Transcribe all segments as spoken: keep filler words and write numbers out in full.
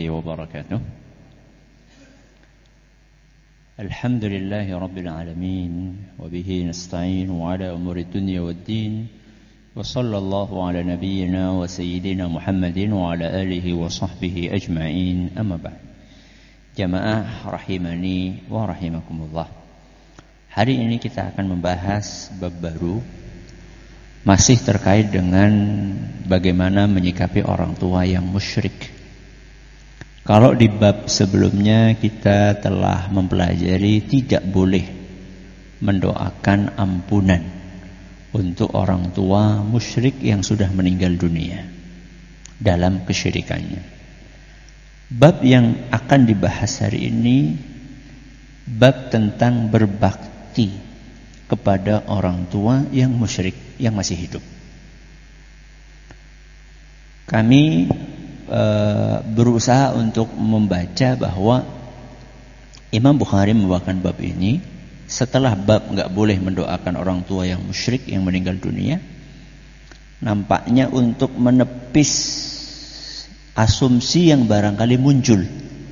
وبركاته. الحمد لله رب العالمين وبه نستعين على أمور الدنيا والدين وصلى الله على نبينا وسيدنا محمد وعلى آله وصحبه أجمعين أما بعد. Jamaah rahimani wa rahimakumullah. Hari ini kita akan membahas bab baru, masih terkait dengan bagaimana menyikapi orang tua yang musyrik. Kalau di bab sebelumnya kita telah mempelajari tidak boleh mendoakan ampunan untuk orang tua musyrik yang sudah meninggal dunia dalam kesyirikannya. Bab yang akan dibahas hari ini bab tentang berbakti kepada orang tua yang musyrik yang masih hidup. Kami e, berusaha untuk membaca bahwa Imam Bukhari membawakan bab ini setelah bab enggak boleh mendoakan orang tua yang musyrik yang meninggal dunia, nampaknya untuk menepis asumsi yang barangkali muncul.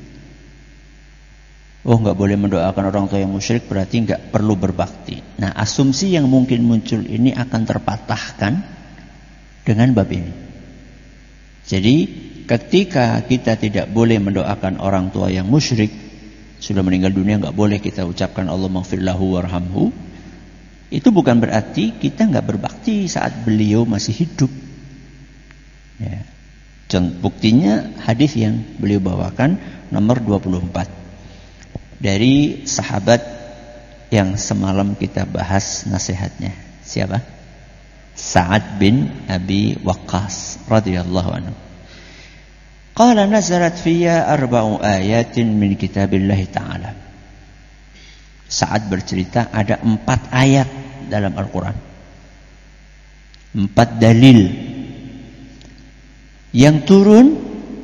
Oh, enggak boleh mendoakan orang tua yang musyrik berarti enggak perlu berbakti. Nah, asumsi yang mungkin muncul ini akan terpatahkan dengan bab ini. Jadi, ketika kita tidak boleh mendoakan orang tua yang musyrik, sudah meninggal dunia, enggak boleh kita ucapkan Allahumma ighfir lahu warhamhu. Itu bukan berarti kita enggak berbakti saat beliau masih hidup. Ya. Buktinya hadis yang beliau bawakan nomor dua puluh empat. Dari sahabat yang semalam kita bahas nasihatnya. Siapa? Sa'ad bin Abi Waqqas radhiyallahu anhu. Qala nazalat fiyya arba'u ayatin min kitabillah ta'ala. Sa'ad bercerita ada empat ayat dalam Al-Quran. Empat dalil yang turun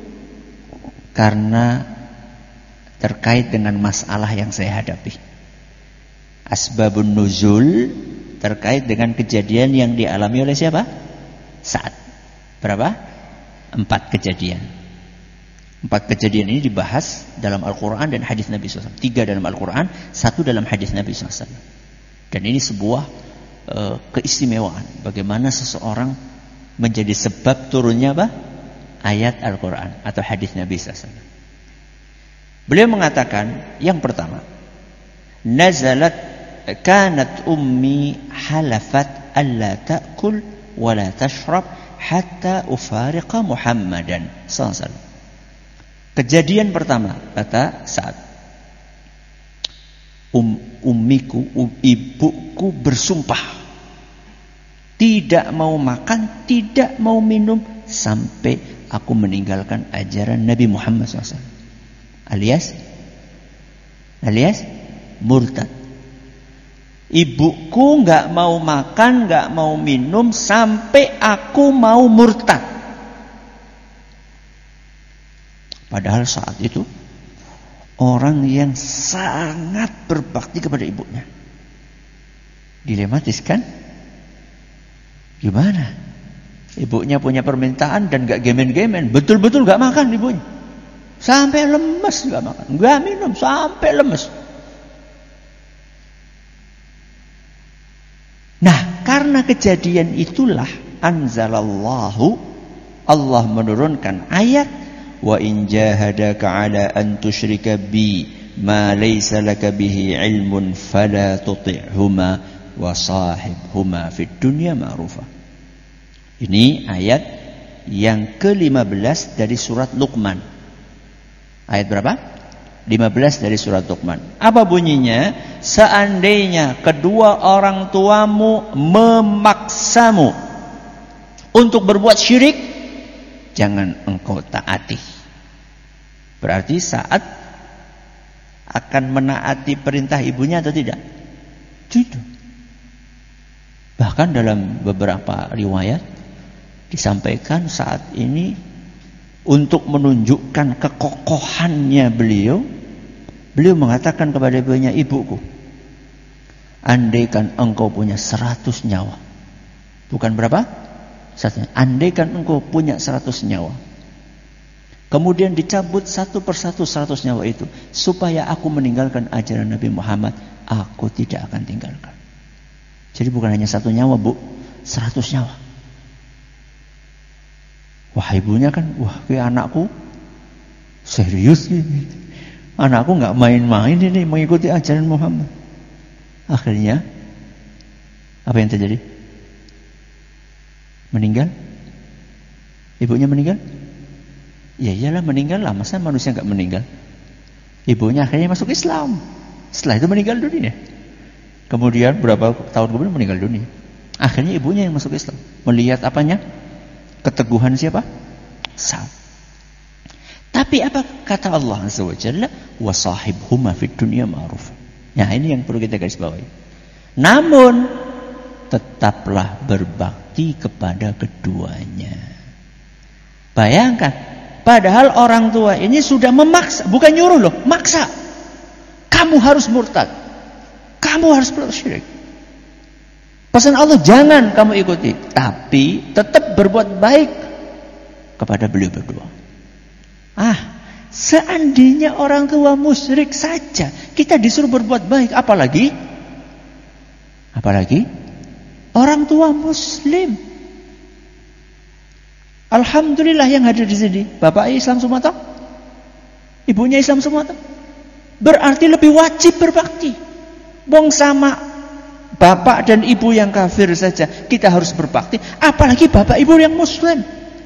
karena terkait dengan masalah yang saya hadapi. Asbabun nuzul terkait dengan kejadian yang dialami oleh siapa? Sa'ad. Berapa? Empat kejadian. Empat kejadian ini dibahas dalam Al-Quran dan hadis Nabi shallallahu alaihi wasallam. Tiga dalam Al-Quran, satu dalam hadis Nabi shallallahu alaihi wasallam. Dan ini sebuah uh, keistimewaan. Bagaimana seseorang menjadi sebab turunnya apa? Ayat Al-Quran atau hadis Nabi shallallahu alaihi wasallam. Beliau mengatakan yang pertama, nazalat kanat ummi halafat alla ta'kul wa la tashrab hatta ufariqa Muhammadan sallallahu alaihi wasallam. Kejadian pertama kata Sa'ad, um, ummiku um, ibuku bersumpah tidak mau makan, tidak mau minum sampai aku meninggalkan ajaran Nabi Muhammad sallallahu alaihi wasallam. Alias alias murtad. Ibuku enggak mau makan, enggak mau minum sampai aku mau murtad. Padahal saat itu orang yang sangat berbakti kepada ibunya. Dilematis kan? Gimana? Ibunya punya permintaan dan enggak gemen-gemen, betul-betul enggak makan ibunya. Sampai lemes enggak makan, enggak minum sampai lemes. Nah, karena kejadian itulah anzalallahu, Allah menurunkan ayat wa in jahadaka ala an tusyrika bi ma laysa laka bihi ilmun fala tuti'huma wa sahibhuma fid dunya ma'rufa. Ini ayat yang ke lima belas dari surat Luqman. Ayat berapa? lima belas dari surat Luqman. Apa bunyinya? Seandainya kedua orang tuamu memaksamu untuk berbuat syirik, jangan engkau taati. Berarti saat akan menaati perintah ibunya atau tidak? Tidak. Bahkan dalam beberapa riwayat disampaikan saat ini untuk menunjukkan kekokohannya beliau, beliau mengatakan kepada ibunya, ibuku, andaikan engkau punya seratus nyawa, bukan berapa? Satu. Andaikan engkau punya seratus nyawa, Kemudian dicabut satu persatu seratus nyawa itu. Supaya aku meninggalkan ajaran Nabi Muhammad, aku tidak akan tinggalkan. Jadi bukan hanya satu nyawa, Bu, seratus nyawa. Wah, ibunya kan, wah, kayak anakku serius ini. Anakku nggak main-main ini mengikuti ajaran Muhammad. Akhirnya apa yang terjadi? Meninggal? Ibunya meninggal? Ya iyalah meninggal lah, masa manusia nggak meninggal? Ibunya akhirnya masuk Islam. Setelah itu meninggal dunia. Kemudian berapa tahun kemudian meninggal dunia. Akhirnya ibunya yang masuk Islam. Melihat apanya? Keteguhan siapa? Sa'ad. Tapi apa kata Allah Azza wa Jalla? Wasahibhuma fid dunya ma'ruf. Nah, ini yang perlu kita garis bawahi. Namun tetaplah berbakti kepada keduanya. Bayangkan, padahal orang tua ini sudah memaksa, bukan nyuruh loh, maksa. Kamu harus murtad. Kamu harus syirik. Pesan Allah jangan kamu ikuti, tapi tetap berbuat baik kepada beliau berdua. Ah, seandainya orang tua musyrik saja kita disuruh berbuat baik, apalagi apalagi orang tua muslim. Alhamdulillah yang hadir di sini bapak Islam semua toh? Ibunya Islam semua toh? Berarti lebih wajib berbakti. Wong sama bapak dan ibu yang kafir saja kita harus berbakti, apalagi bapak ibu yang muslim.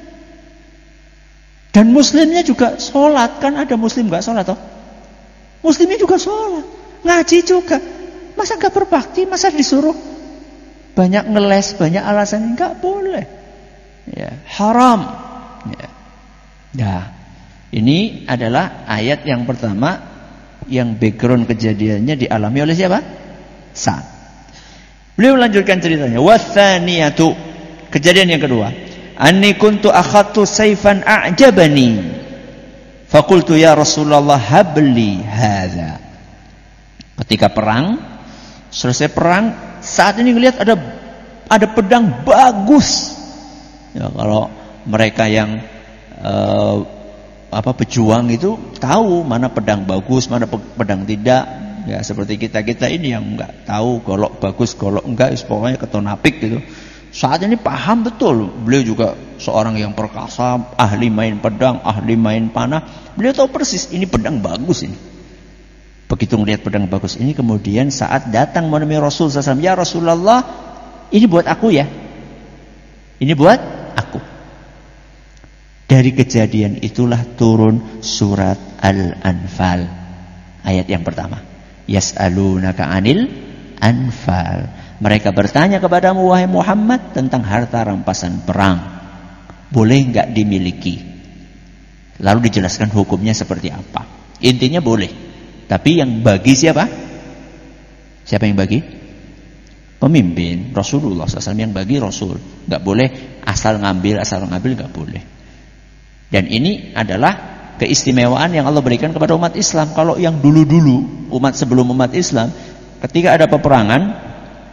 Dan muslimnya juga sholat, kan ada muslim gak sholat toh? Muslimnya juga sholat, ngaji juga. Masa gak berbakti? Masa disuruh banyak ngeles, banyak alasan? Gak boleh. Ya, haram. Ya. Nah, ini adalah ayat yang pertama yang background kejadiannya dialami oleh siapa? Sa'ad. Beliau melanjutkan ceritanya. Wathaniyatu, kejadian yang kedua. Anni kuntu akhadtu sayfan a'jabani. Faqultu ya Rasulullah habli hadza. Ketika perang, selesai perang, saat ini ngelihat ada ada pedang bagus. Ya, kalau mereka yang uh, apa pejuang itu tahu mana pedang bagus, mana pedang tidak. Ya seperti kita-kita ini yang enggak tahu golok bagus, golok enggak, pokoknya ketonapik gitu. Saat ini paham betul. Beliau juga seorang yang perkasa, ahli main pedang, ahli main panah. Beliau tahu persis ini pedang bagus ini. Begitu melihat pedang bagus ini, kemudian saat datang menemui Rasul sallallahu alaihi wasallam, ya Rasulullah, ini buat aku ya. Ini buat aku. Dari kejadian itulah turun surat Al-Anfal. Ayat yang pertama. Yas'alunaka 'anil anfal. Mereka bertanya kepadamu wahai Muhammad tentang harta rampasan perang. Boleh enggak dimiliki? Lalu dijelaskan hukumnya seperti apa. Intinya boleh. Tapi yang bagi siapa? Siapa yang bagi? Pemimpin, Rasulullah sallallahu alaihi wasallam yang bagi Rasul. Enggak boleh asal ngambil, asal ngambil enggak boleh. Dan ini adalah keistimewaan yang Allah berikan kepada umat Islam. Kalau yang dulu-dulu, umat sebelum umat Islam, ketika ada peperangan,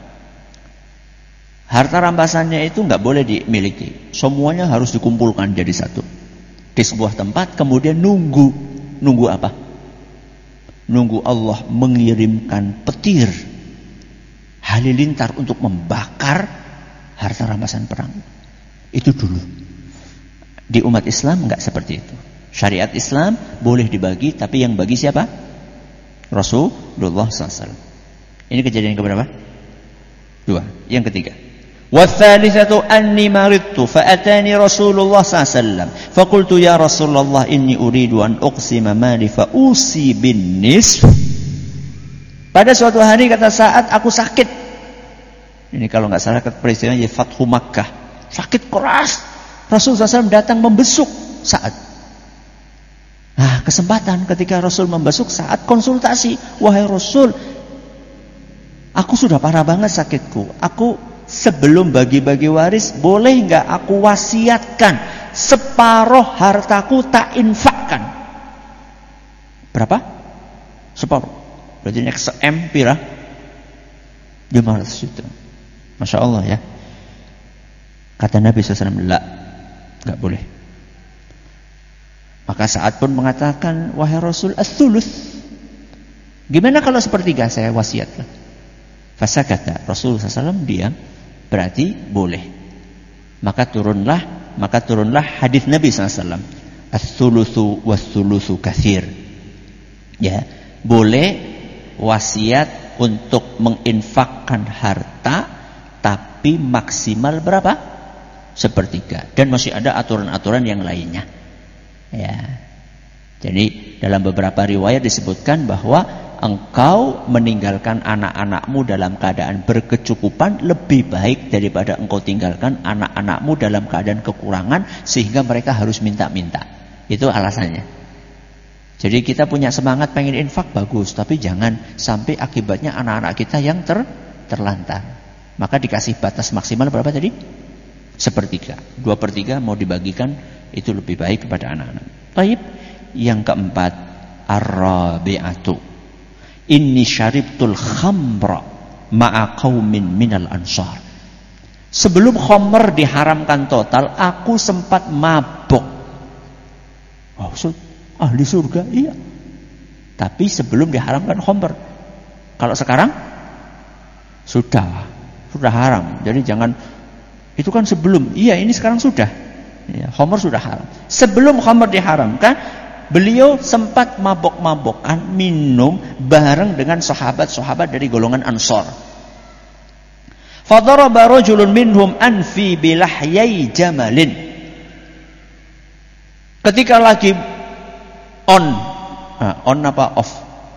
harta rampasannya itu nggak boleh dimiliki. Semuanya harus dikumpulkan jadi satu di sebuah tempat, kemudian nunggu. Nunggu apa? Nunggu Allah mengirimkan petir halilintar untuk membakar harta rampasan perang. Itu dulu. Di umat Islam nggak seperti itu. Syariat Islam boleh dibagi, tapi yang bagi siapa? Rasulullah sallallahu alaihi wasallam. Ini kejadian yang keberapa? Dua. Yang ketiga. Wathalithatu anni maridtu fa'atani Rasulullah sallallahu alaihi wasallam faqultu ya Rasulullah inni uridu an uqsima mali fa usi bin nisf. Pada suatu hari kata Sa'ad, aku sakit. Ini kalau nggak salah peristiwanya Fathu Makkah. Sakit keras. Rasulullah sallallahu alaihi wasallam datang membesuk Sa'ad. Nah, kesempatan ketika Rasul membesuk Sa'ad konsultasi, wahai Rasul, aku sudah parah banget sakitku. Aku sebelum bagi-bagi waris, boleh nggak aku wasiatkan separuh hartaku tak infakkan? Berapa? Separuh. Berarti ini se-M pira? lima ratus juta. Masya Allah ya. Kata Nabi sallallahu alaihi wasallam, la, nggak boleh. Maka Sa'ad pun mengatakan, wahai Rasul, ats-tsuluts. Gimana kalau sepertiga saya wasiatkan? Fasakata. Rasulullah shallallahu alaihi wasallam diam, berarti boleh. Maka turunlah, maka turunlah hadis Nabi shallallahu alaihi wasallam. Ats-tsulutsu was-tsulutsu katsir. Ya, boleh wasiat untuk menginfakkan harta, tapi maksimal berapa? Sepertiga. Dan masih ada aturan-aturan yang lainnya. Ya. Jadi dalam beberapa riwayat disebutkan bahwa engkau meninggalkan anak-anakmu dalam keadaan berkecukupan lebih baik daripada engkau tinggalkan anak-anakmu dalam keadaan kekurangan sehingga mereka harus minta-minta. Itu alasannya. Jadi kita punya semangat pengen infak, bagus, tapi jangan sampai akibatnya anak-anak kita yang ter terlantar. Maka dikasih batas maksimal berapa tadi? Sepertiga. Dua per tiga mau dibagikan, itu lebih baik kepada anak-anak. Baik. Yang keempat, ar-rabi'atu. Inni syaribtul khamra ma'a qaumin minal ansar. Sebelum khamr diharamkan total, aku sempat mabuk. Oh, ahli surga, iya. Tapi sebelum diharamkan khamr. Kalau sekarang sudah, sudah haram. Jadi jangan, itu kan sebelum. Iya, ini sekarang sudah. Ya, khamr sudah haram. Sebelum khamr diharamkan, beliau sempat mabok-mabokan minum bareng dengan sahabat-sahabat dari golongan Ansar. Fadaraba rajulun minhum anfi bilahyai jamalin. Ketika lagi on, nah, on apa off?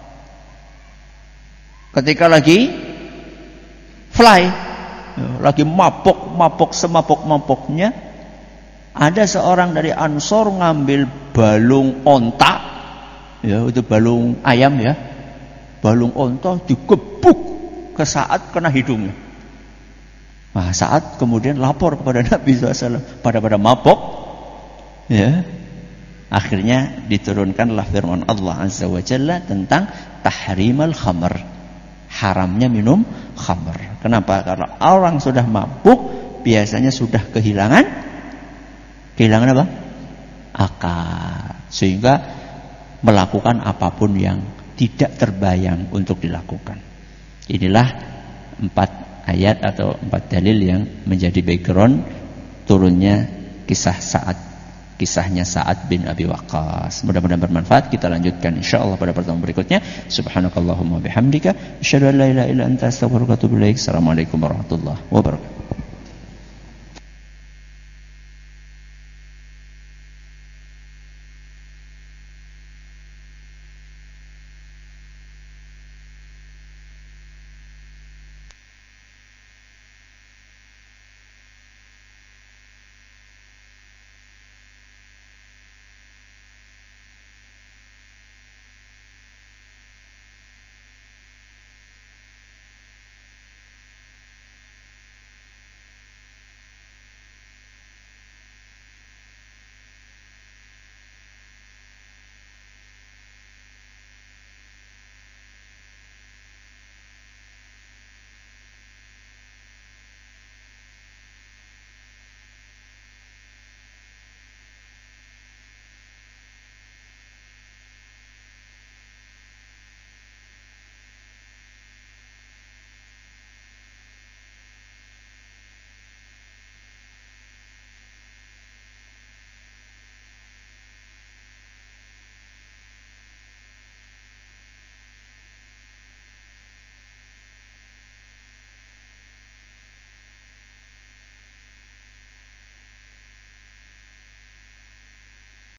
Ketika lagi fly, lagi mabok-mabok semabok-maboknya, ada seorang dari Ansor ngambil balung onta, ya itu balung ayam ya, balung onta digebuk ke Sa'ad kena hidungnya. Nah, Sa'ad kemudian lapor kepada Nabi shallallahu alaihi wasallam, pada pada mabok, ya. Akhirnya diturunkanlah firman Allah Azza wa Jalla tentang tahrimal khamr, haramnya minum khamr. Kenapa? Karena orang sudah mabuk biasanya sudah kehilangan Kehilangan apa? Akal. Sehingga melakukan apapun yang tidak terbayang untuk dilakukan. Inilah empat ayat atau empat dalil yang menjadi background turunnya kisah Sa'ad. Kisahnya Sa'ad bin Abi Waqqas. Mudah-mudahan bermanfaat. Kita lanjutkan insyaallah pada pertemuan berikutnya. Subhanakallahumma bihamdika asyhadu an la ilaha illa anta astaghfiruka wa atubu ilaik. Assalamualaikum warahmatullahi wabarakatuh.